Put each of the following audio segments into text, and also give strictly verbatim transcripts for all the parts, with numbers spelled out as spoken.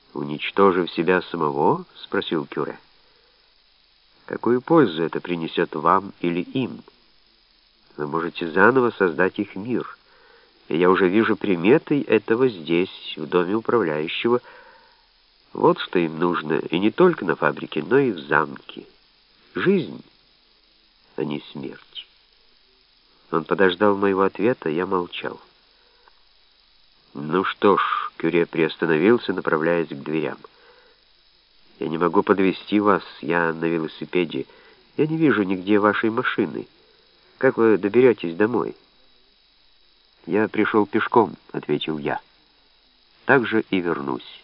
«Уничтожив себя самого?» — спросил Кюре. «Какую пользу это принесет вам или им? Вы можете заново создать их мир. И я уже вижу приметы этого здесь, в доме управляющего. Вот что им нужно, и не только на фабрике, но и в замке. Жизнь, а не смерть». Он подождал моего ответа, я молчал. «Ну что ж», — Кюре приостановился, направляясь к дверям. «Я не могу подвезти вас, я на велосипеде. Я не вижу нигде вашей машины. Как вы доберетесь домой?» «Я пришел пешком», — ответил я. «Так же и вернусь».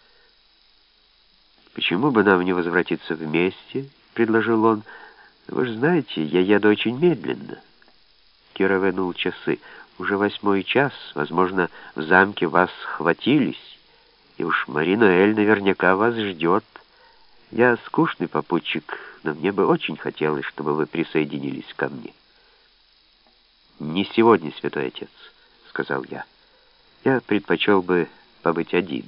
«Почему бы нам не возвратиться вместе?» — предложил он. «Вы же знаете, я еду очень медленно». Кюре вынул часы. «Уже восьмой час. Возможно, в замке вас схватились, и уж Мари-Ноэль наверняка вас ждет. Я скучный попутчик, но мне бы очень хотелось, чтобы вы присоединились ко мне». «Не сегодня, святой отец», — сказал я. «Я предпочел бы побыть один».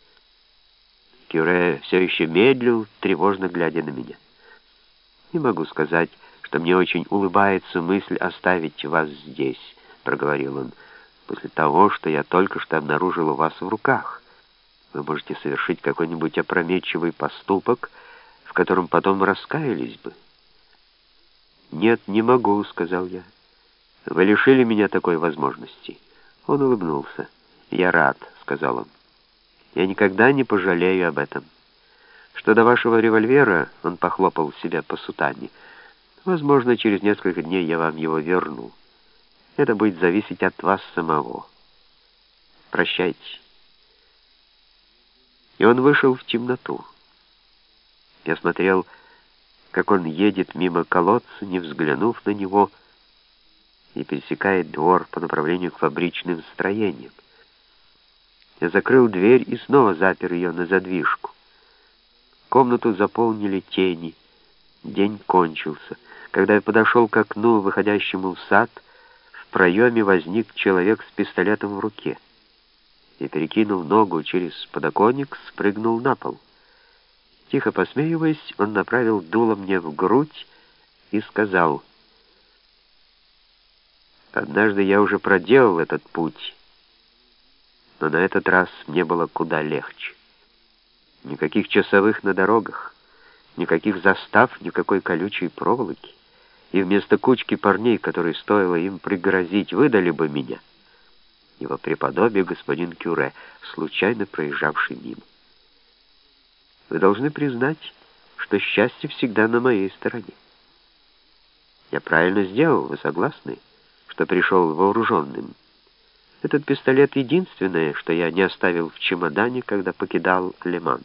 Кюре все еще медлил, тревожно глядя на меня. «Не могу сказать, что мне очень улыбается мысль оставить вас здесь», — проговорил он, «после того, что я только что обнаружил у вас в руках. Вы можете совершить какой-нибудь опрометчивый поступок, в котором потом раскаялись бы». «Нет, не могу», — сказал я. «Вы лишили меня такой возможности». Он улыбнулся. «Я рад», — сказал он. «Я никогда не пожалею об этом. Что до вашего револьвера», — он похлопал себя по сутане, «возможно, через несколько дней я вам его верну. Это будет зависеть от вас самого. Прощайте». И он вышел в темноту. Я смотрел, как он едет мимо колодца, не взглянув на него, и пересекает двор по направлению к фабричным строениям. Я закрыл дверь и снова запер ее на задвижку. Комнату заполнили тени. День кончился. Когда я подошел к окну, выходящему в сад, в проеме возник человек с пистолетом в руке и, перекинув ногу через подоконник, спрыгнул на пол. Тихо посмеиваясь, он направил дуло мне в грудь и сказал: «Однажды я уже проделал этот путь, но на этот раз мне было куда легче. Никаких часовых на дорогах, никаких застав, никакой колючей проволоки, и вместо кучки парней, которые стоило им пригрозить, выдали бы меня, его преподобие господин Кюре, случайно проезжавший мимо. Вы должны признать, что счастье всегда на моей стороне. Я правильно сделал, вы согласны, что пришел вооруженным? Этот пистолет — единственное, что я не оставил в чемодане, когда покидал Леман».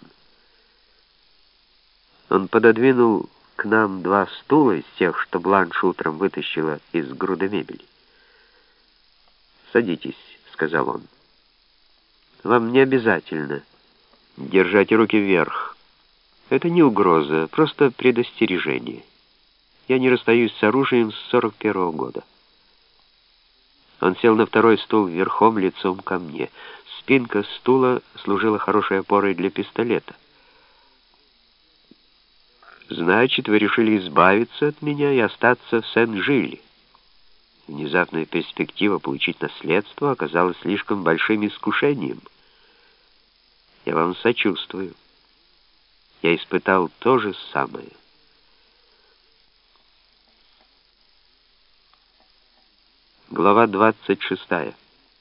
Он пододвинул к нам два стула из тех, что Бланш утром вытащила из груды мебели. «Садитесь», — сказал он. «Вам не обязательно держать руки вверх. Это не угроза, просто предостережение. Я не расстаюсь с оружием с сорок первого года». Он сел на второй стул верхом, лицом ко мне. Спинка стула служила хорошей опорой для пистолета. «Значит, вы решили избавиться от меня и остаться в Сен-Жиле». Внезапная перспектива получить наследство оказалась слишком большим искушением. Я вам сочувствую. Я испытал то же самое. Глава двадцать шестая.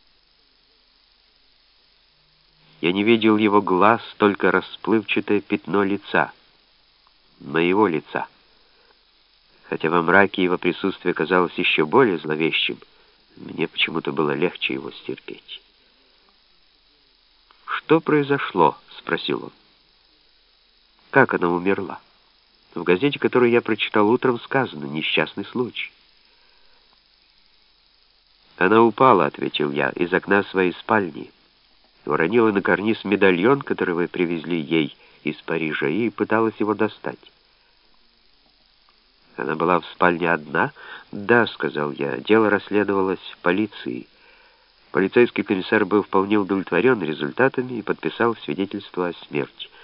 Я не видел его глаз, только расплывчатое пятно лица. Моего лица. Хотя во мраке его присутствие казалось еще более зловещим, мне почему-то было легче его стерпеть. «Что произошло?» — спросил он. «Как она умерла?» В газете, которую я прочитал утром, сказано «несчастный случай». «Она упала», — ответил я, — «из окна своей спальни. Уронила на карниз медальон, который вы привезли ей из Парижа, и пыталась его достать». «Она была в спальне одна?» «Да», — сказал я, — «дело расследовалось в полиции. Полицейский комиссар был вполне удовлетворен результатами и подписал свидетельство о смерти.